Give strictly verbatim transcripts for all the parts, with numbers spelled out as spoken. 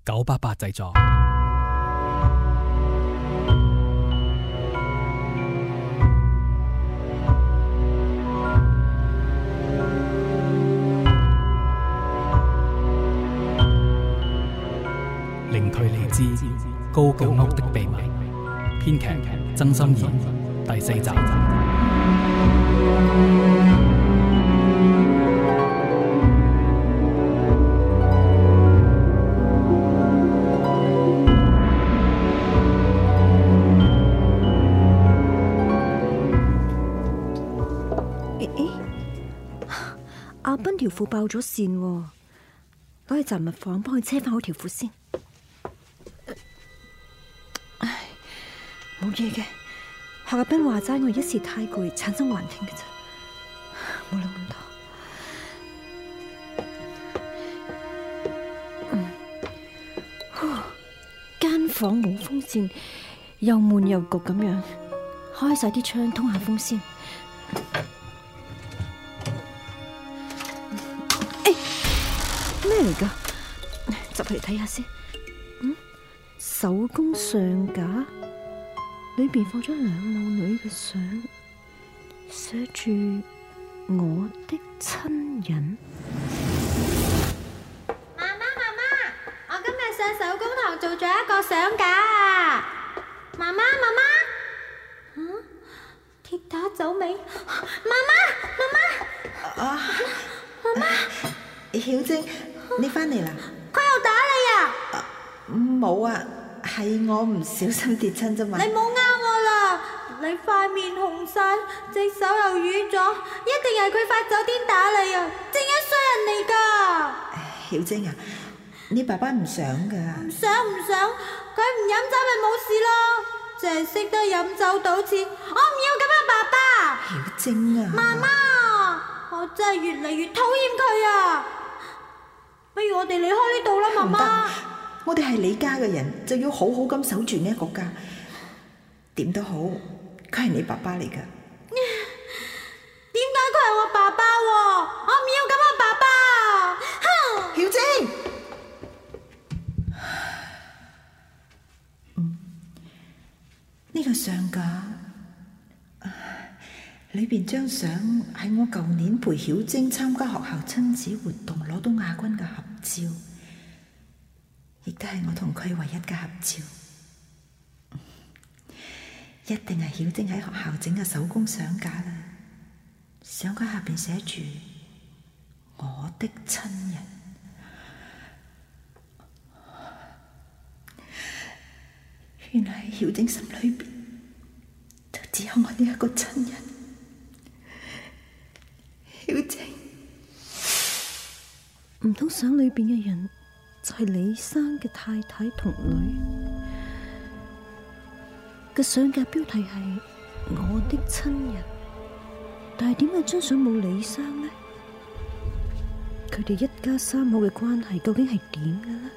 九八八製作。零距離之高腳屋的秘密，編劇曾心怡，第四集。 阿斌條褲爆咗線，攞去雜物房幫佢車翻好條褲先。唉，冇嘢嘅。學阿斌話齋，我一時太攰，產生幻聽嘅啫，冇諗咁多。嗯，間房冇風扇，又悶又焗咁樣，開晒啲窗通下風先。咩嚟噶？執嚟睇下先。嗯，手工相架裏邊放咗兩母女嘅相，寫住我的親人。 媽媽媽媽，我今日上手工堂做咗一個相架啊！媽媽媽媽，嗯，鐵打走尾。媽媽媽媽， 啊， 媽媽， 曉晶。你翻嚟啦？ 佢又打你啊？ 冇啊，係我唔小心跌親啫嘛。 你冇呃我啦！你塊面紅晒，隻手又瘀咗，一定係佢發酒癲打你啊！正一衰人嚟噶。 曉晶啊，你爸爸唔想噶。 唔想唔想，佢唔飲酒咪冇事咯，淨係識得飲酒賭錢，我唔要咁嘅爸爸。 曉晶啊， 媽媽，我真係越嚟越討厭佢啊！不如我哋離開呢度啦，媽媽。 我哋係你家嘅人，就要好好咁守住呢一個家。點都好，佢係你爸爸嚟噶。 點解佢係我爸爸？我唔要咁嘅爸爸。哼！ 曉晶，嗯，呢個相架裏邊張相係我舊年陪曉晶參加學校親子活動攞到亞軍嘅合照，亦都係我同佢唯一嘅合照。一定係曉晶喺學校整嘅手工相架啦。相架下邊寫住我的親人，原來喺曉晶心裏邊就只有我呢一個親人。曉晶， 唔通相裏邊嘅人就係李生嘅太太同女？個相架標題係我的親人，但係點解張相冇李生呢？佢哋一家三口嘅關係究竟係點嘅呢？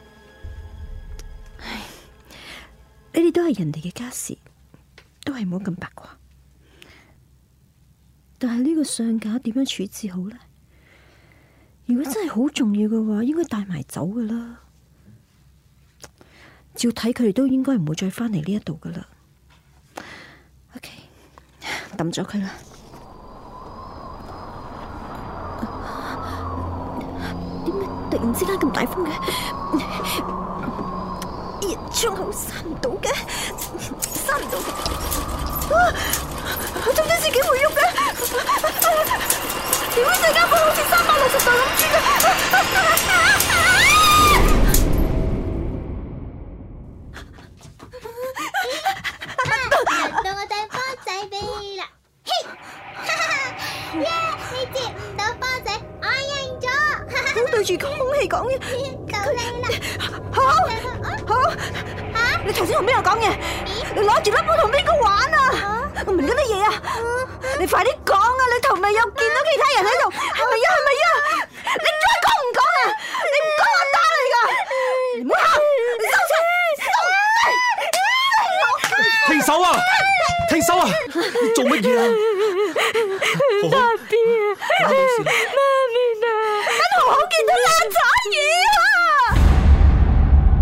唉，呢啲都係人哋嘅家事，都係唔好咁八卦。但係呢個相架點樣處置好呢？如果真係好重要嘅話，應該帶埋走噶啦。照睇佢哋都應該唔會再翻嚟呢一度噶啦。OK， 抌咗佢啦。點解突然之間咁大風嘅？窗口閂唔到嘅，閂唔到嘅。啊！點解自己會喐嘅？點解成間房好似三百六十度咁轉嘅？ 輪到我掟波仔俾你啦！嘿，耶！你接唔到波仔，我贏咗！ 好對住空氣講嘢， 到你啦！ 好，好， 吓？ 你頭先同邊個講嘢？你攞住粒波同邊個玩啊？我唔明嗰啲嘢啊！你快啲講啊！你頭咪有見到其他人喺度，係咪啊？係咪啊？你再講唔講啊？你唔講我打你噶！你唔好喊，你收聲！ 停手啊！停手啊！你做乜嘢啊？ 爸 B 啊！媽咪啊！等紅紅見到爛仔嘢啊！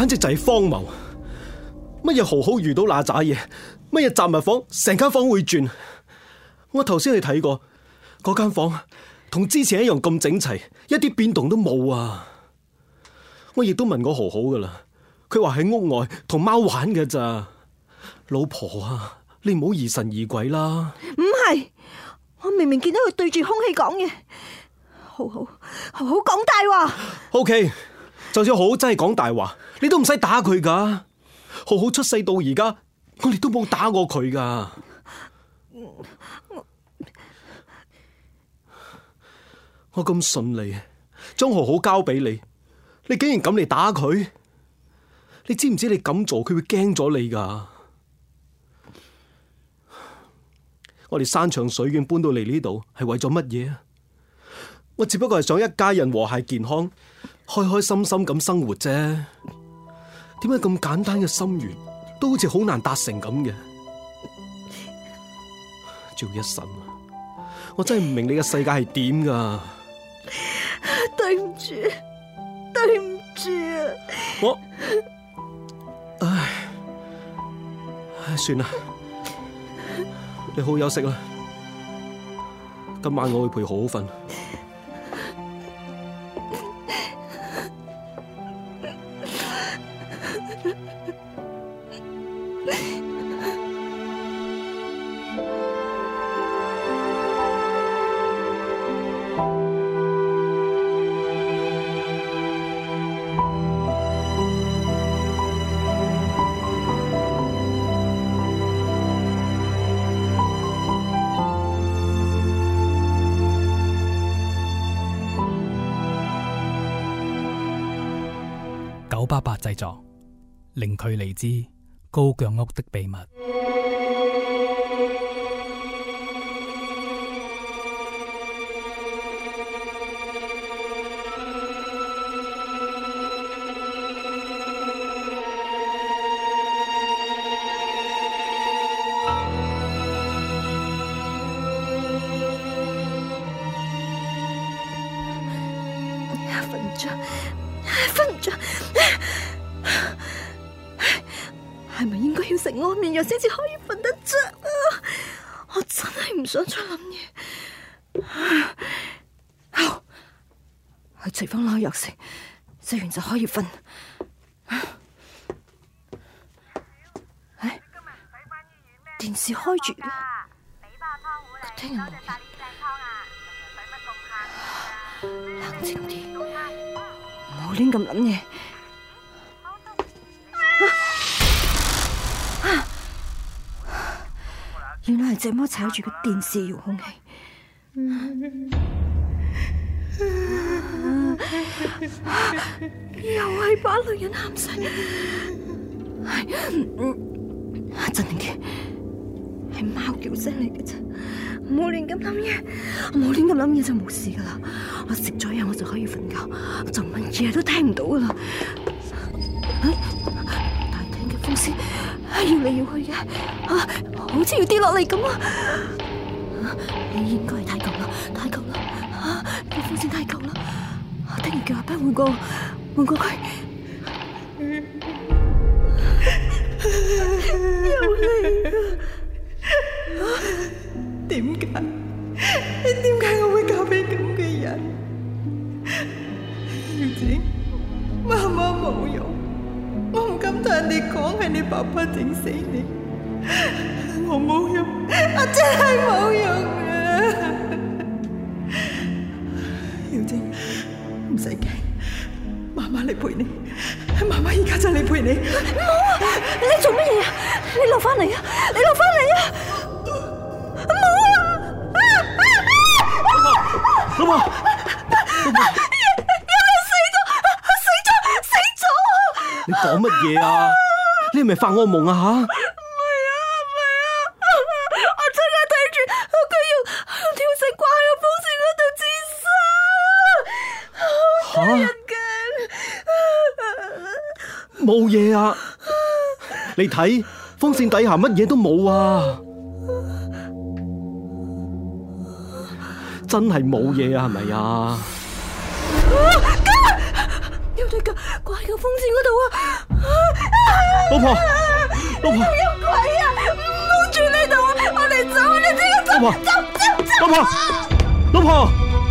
簡直就係荒謬。乜嘢豪豪遇到那渣嘢，乜嘢雜物房成間房會轉。我頭先去睇過嗰間房，同之前一樣咁整齊，一啲變動都冇啊！我亦都問過豪豪噶啦，佢話喺屋外同貓玩嘅咋。老婆啊，你唔好疑神疑鬼啦。 唔係，我明明見到佢對住空氣講嘢。豪豪，豪豪講大話。 O K， 就算豪豪真係講大話，你都唔使打佢噶。豪豪出世到而家，我哋都冇打過佢噶。我咁順利將豪豪交俾你，你竟然敢嚟打佢？你知唔知你咁做佢會驚咗你噶？我哋山長水遠搬到嚟呢度係為咗乜嘢啊？我只不過係想一家人和諧健康、開開心心咁生活啫。點解咁簡單嘅心願都好似好難達成咁嘅？趙一晨啊，我真係唔明你嘅世界係點噶。 對唔住，對唔住啊！ 我，唉，唉，算啦，你好好休息啦。今晚我會陪好好瞓。 九八八製作，零距離之高腳屋的秘密。 瞓唔着，瞓唔着，係咪應該要食安眠藥先至可以瞓得着啊？我真係唔想再諗嘢。好，去廚房攞藥食，食完就可以瞓。哎，電視開住嘅，佢聽日冇人。冷靜啲，唔好亂咁諗嘢。原來係這麼踩住個電視遙控器。又係把女人喊聲。鎮定啲，係貓叫聲嚟嘅啫，唔好亂咁諗嘢，唔好亂咁諗嘢就冇事噶啦。我食咗藥我就可以瞓覺，就乜嘢都聽唔到噶啦。大廳嘅風扇搖嚟搖去嘅，啊，好似要跌落嚟咁啊！你應該係太舊啦，太舊啦，啊，啲風扇太舊啦，我聽日叫阿爸換過換過佢。又嚟啊！點解？點解我會嫁俾咁嘅人？耀晶，媽媽冇用，我唔敢同人哋講係你爸爸整死你，我冇用，我真係冇用啊！耀晶，唔使驚，媽媽嚟陪你，媽媽而家就嚟陪你。唔好啊！你做乜嘢啊？你落翻嚟啊！你落翻嚟啊！唔好啊！ 老婆， 有人死咗，死咗，死咗！ 你講乜嘢啊？你係咪發惡夢啊？吓？ 唔係啊，唔係啊！我真係睇住佢要用條繩掛喺個風扇嗰度自殺，好得人驚！ 冇嘢啊！你睇風扇底下乜嘢都冇啊！真係冇嘢啊，係咪啊？ 要對噶，掛喺個風扇嗰度啊！ 老婆，老婆， 有鬼啊！唔好住呢度啊！我哋走，我哋即刻走， 老婆走走走！ 老婆，老婆。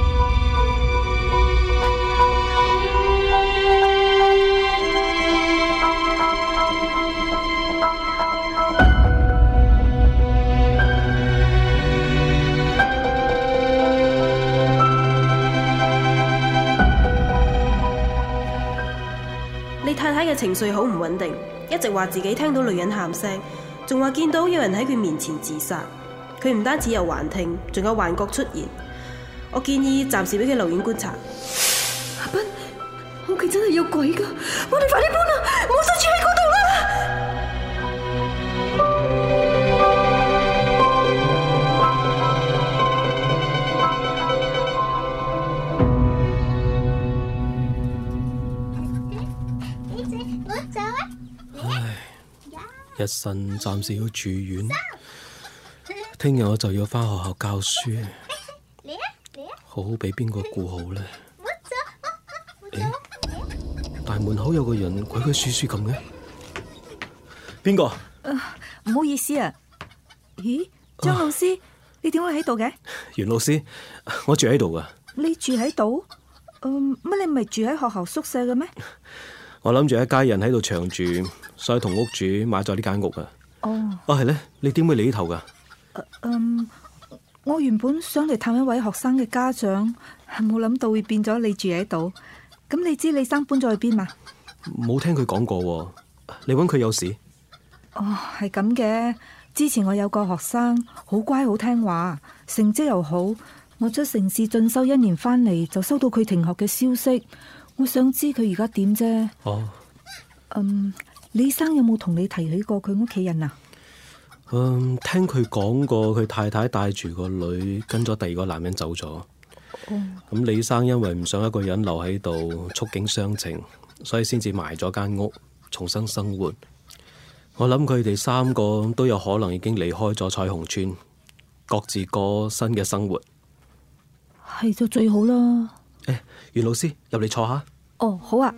你太太嘅情緒好唔穩定，一直話自己聽到女人喊聲，仲話見到有人喺佢面前自殺。佢唔單止有幻聽，仲有幻覺出現。我建議暫時俾佢留院觀察。 阿斌，屋企真係有鬼噶，我哋快啲搬啦，唔好再住喺嗰度啦！ 日神暫時要住院，聽日我就要返學校教書，好好俾邊個顧好呢？誒，大門口有個人鬼鬼祟祟咁嘅，邊個？ 唔好意思啊。咦，張老師，你點會喺度嘅？ 袁老師，我住喺度噶。 你住喺度？嗯，乜你唔係住喺學校宿舍嘅咩？ 我諗住一家人喺度長住，所以同屋主買咗呢間屋啊。哦，啊係咧，你點會嚟呢頭噶？ 嗯，我原本想嚟探一位學生嘅家長，冇諗到會變咗你住喺度。咁你知李生搬咗去邊嘛？ 冇聽佢講過，你搵佢有事？ 哦，係咁嘅。之前我有個學生好乖好聽話，成績又好，我出城市進修一年翻嚟就收到佢停學嘅消息。我想知佢而家點啫。哦，嗯，李生有冇同你提起過佢屋企人啊？ 嗯，聽佢講過，佢太太帶住個女跟咗第二個男人走咗。哦，咁李生因為唔想一個人留喺度觸景傷情，所以先至賣咗間屋重新生活。我諗佢哋三個都有可能已經離開咗彩虹村，各自過新嘅生活。 係就最好啦。 誒，袁老師入嚟坐下。 哦，好啊。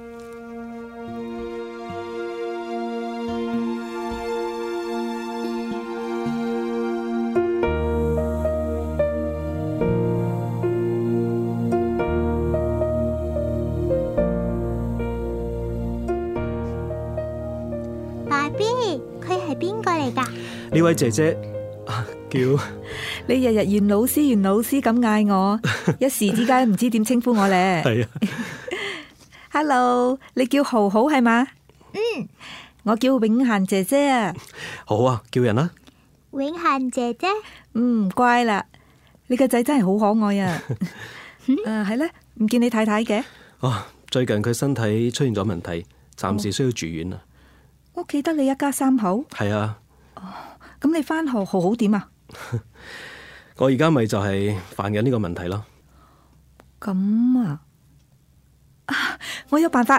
爸 B， 佢係邊個嚟噶？ 呢位姐姐叫你日日袁老師袁老師咁嗌我，一時之間唔知點稱呼我咧。係啊。Hello， 你叫豪豪係嘛？嗯，我叫永嫻姐姐啊。 好啊，叫人啦。 永嫻姐姐。 嗯，乖啦，你個仔真係好可愛啊。誒，係咧，唔見你太太嘅。 哦，最近佢身體出現咗問題，暫時需要住院啊。 屋企得你一家三口？ 係啊。 哦，咁你返學豪豪點啊？ 我而家咪就係煩緊呢個問題咯。 咁啊，啊，我有辦法。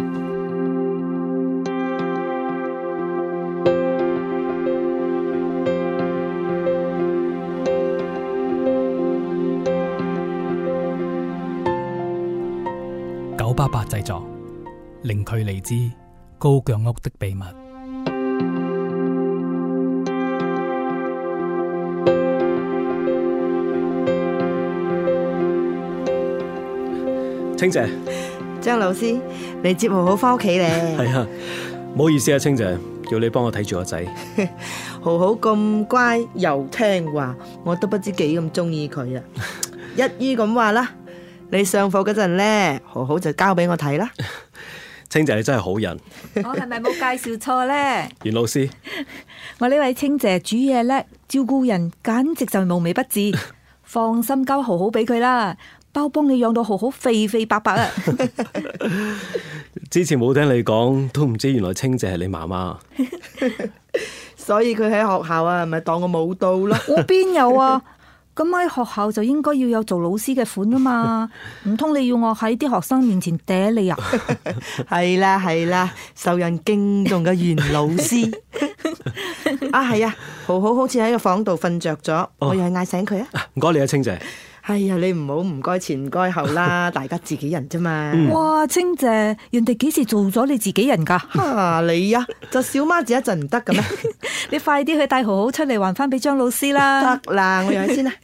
九八八製作，零距離之高腳屋的秘密。 清姐， 張老師，你接豪豪翻屋企咧？ 係啊，唔好意思啊，清姐，叫你幫我睇住個仔。 豪豪咁乖又聽話，我都不知幾咁中意佢啊！一於咁話啦，你上課嗰陣咧，豪豪就交俾我睇啦。 清姐你真係好人。 我係咪冇介紹錯咧？ 袁老師， 我呢位清姐煮嘢叻，照顧人簡直就無微不至。放心交豪豪俾佢啦。包幫你養到豪豪肥肥白白啊！ 之前冇聽你講，都唔知原來清姐係你媽媽。 所以佢喺學校啊，咪當我冇到咯。 我邊有啊？咁喺學校就應該要有做老師嘅款啊嘛，唔通你要我喺啲學生面前嗲你啊？ 係啦係啦，受人敬重嘅袁老師。啊係啊，豪豪好似喺個房度瞓着咗，我要去嗌醒佢啊。 唔該你啊，清姐。 哎呀，你唔好唔該前唔該後啦，大家自己人啫嘛。 哇，清姐，人哋幾時做咗你自己人噶？ 啊，你呀，就小媽子一陣唔得嘅咩？ 你快啲去帶豪豪出嚟還翻俾張老師啦！ 得啦，我入去先啦。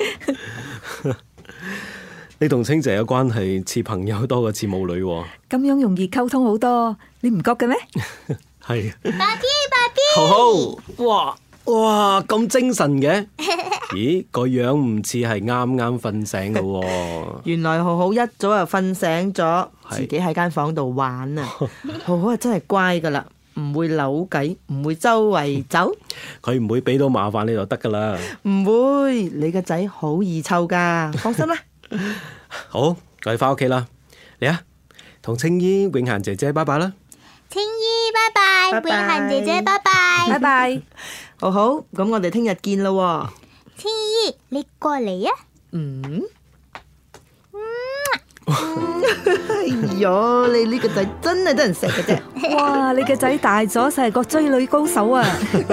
你同清姐嘅關係似朋友多過似母女喎。 咁樣容易溝通好多，你唔覺嘅咩？ 係。 爸 B 爸 B， 豪豪，哇哇咁精神嘅，咦個樣唔似係啱啱瞓醒嘅喎。 原來豪豪一早就瞓醒咗， 係自己喺間房度玩啊！豪豪啊真係乖噶啦，唔會扭計，唔會周圍走， 佢唔會俾到麻煩你就得噶啦。 唔會。你個仔好易湊噶，放心啦。 好，我哋翻屋企啦。嚟啊，同青衣、永嫻姐姐拜拜啦。 青衣拜拜， 拜拜永嫻姐姐拜拜， 拜拜。 豪豪，咁我哋聽日見咯。 青衣你過嚟啊！ 嗯。哎呀，你呢個仔真係得人錫嘅啫。 哇，你個仔大咗，成個追女高手啊！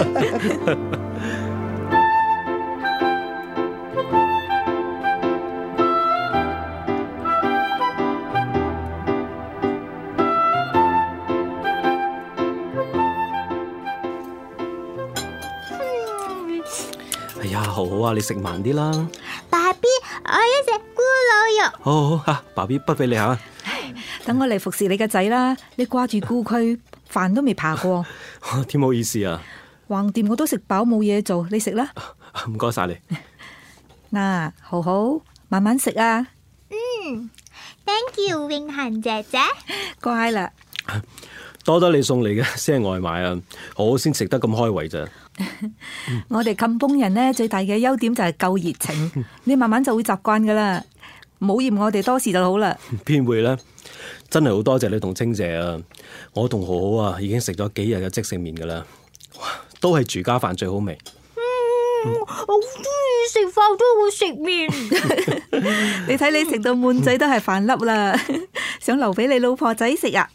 哎呀，豪豪啊，你食慢啲啦。 爸 B， 我要食咕嚕肉。 好好好吓，爸 B 不俾你吓。 等我嚟服侍你個仔啦，你掛住顧佢，飯都未爬過。 添好意思啊。 橫掂我都食飽冇嘢做，你食啦。 唔該晒你。 嗱，豪豪慢慢食啊。 嗯 ，Thank you， 永嫻姐姐。 乖啦。 多得你送嚟嘅先係外賣啊，豪豪先食得咁開胃咋。 我哋冚崩人呢，最大嘅優點就係夠熱情，你慢慢就會習慣噶啦，唔好嫌我哋多事就好啦。 邊會呢？真係好多謝你同清姐啊！我同豪豪啊已經食咗幾日嘅即食麵噶啦，哇，都係住家飯最好味。 嗯，我好中意食飯都會食麵。 你睇你食到滿嘴都係飯粒啦，想留俾你老婆仔食啊！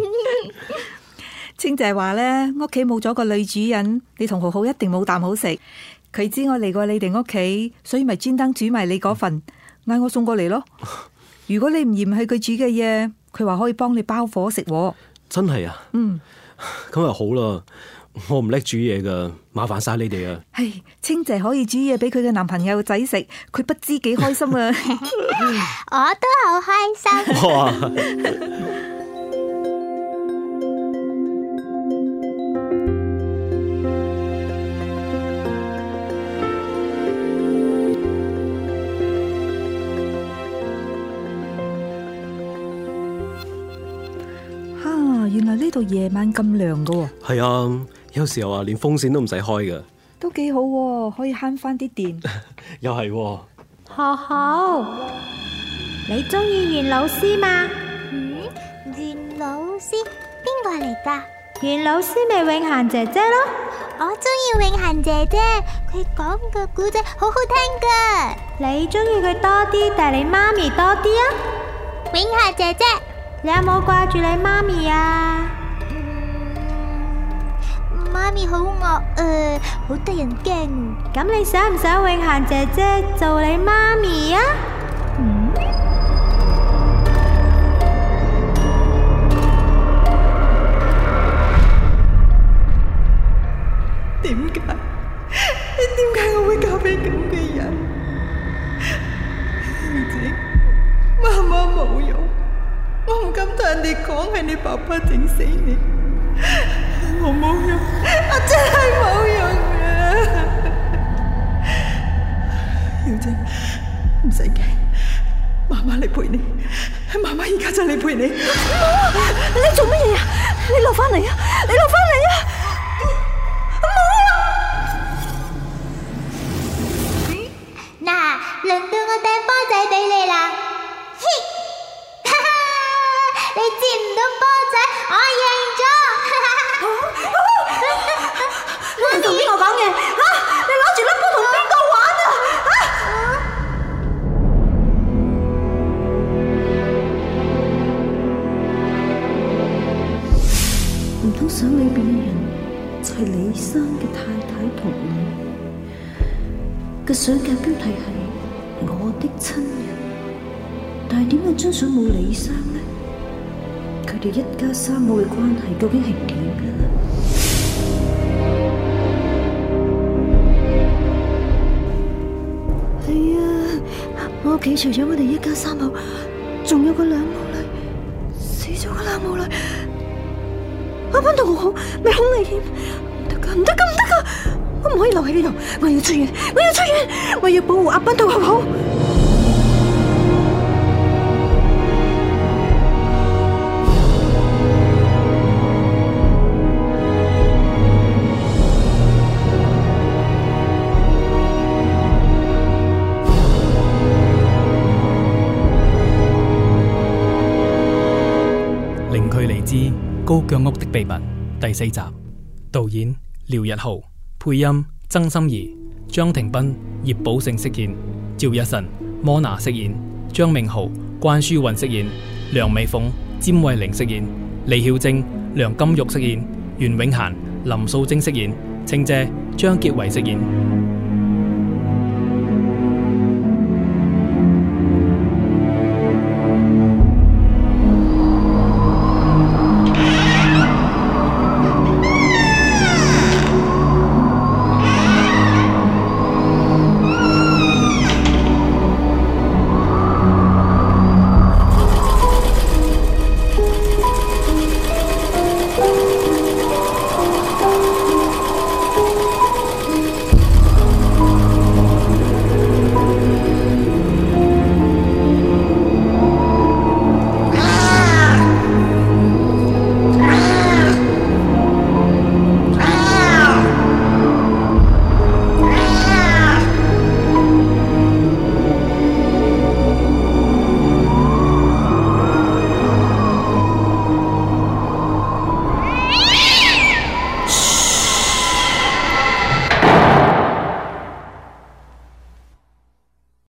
清姐話呢，屋企冇咗個女主人，你同豪豪一定冇啖好食。佢知我嚟過你哋屋企，所以咪專登煮埋你嗰份，嗌我送過嚟咯。如果你唔嫌棄佢煮嘅嘢，佢話可以幫你包伙食。 真係啊？ 嗯， 咁就好啦。我唔叻煮嘢噶，麻煩晒你哋啊。 係，清姐可以煮嘢俾佢嘅男朋友仔食，佢不知幾開心啊！ 我都好開心。 哇！ 原來呢度夜晚咁涼噶。 係啊，有時候啊，連風扇都唔使開噶， 都幾好喎，可以慳翻啲電。 又係喎。 豪豪，你中意袁老師嗎？嗯，袁老師邊個嚟噶？袁老師咪永嫻姐姐咯。我中意永嫻姐姐，佢講嘅故仔好好聽噶。你中意佢多啲定係你媽咪多啲啊？永嫻姐姐，你有冇掛住你媽咪啊？嗯，媽咪好惡誒，好得人驚。咁你想唔想永嫻姐姐做你媽咪啊？嗯？ 點解？點解我會嫁俾咁嘅人？兒子，媽媽冇用。我唔敢同人哋講係你爸爸整死你，我冇用，我真係冇用啊！耀晶，唔使驚，媽媽嚟陪你，媽媽而家就嚟陪你。 你做乜嘢啊？你落翻嚟啊！你落翻嚟啊！ 嗱，輪到我帶波仔俾你啦！嘿，哈哈，你接唔到波仔，我贏咗！你同邊個講嘅？嚇！你攞住粒波同邊個玩啊？ 唔通相裏邊嘅人就係李生嘅太太同我？個相嘅標題係我的親人，但係點解張相冇李生呢？佢哋一家三口嘅關係究竟係點嘅呢？係啊，我屋企除咗我哋一家三口，仲有個兩母女，死咗個兩母女，阿斌同好好，咪好危險，唔得噶，唔得噶，唔得噶，我唔可以留喺呢度，我要出院，我要出院，我要保護阿斌同好好。 零距離之高腳屋的秘密第四集，導演廖日豪，配音曾心怡、張庭斌、葉寶勝飾演，趙日晨、摩娜飾演，張明豪、關書韻飾演，梁美鳳、詹慧玲飾演，李曉晶、梁金玉飾演，袁永嫻、林素貞飾演，青姐張潔維飾演。